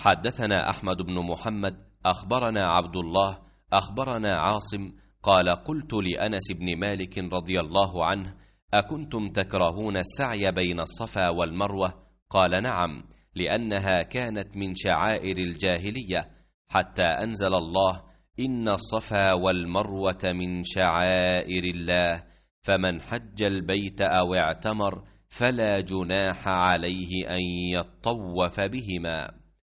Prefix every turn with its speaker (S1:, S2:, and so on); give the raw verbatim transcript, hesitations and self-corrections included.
S1: حدثنا أحمد بن محمد أخبرنا عبد الله أخبرنا عاصم قال قلت لأنس بن مالك رضي الله عنه أكنتم تكرهون السعي بين الصفا والمروة؟ قال نعم، لأنها كانت من شعائر الجاهلية، حتى أنزل الله إن الصفا والمروة من شعائر الله، فمن حج البيت أو اعتمر فلا جناح عليه أن يطوف بهما.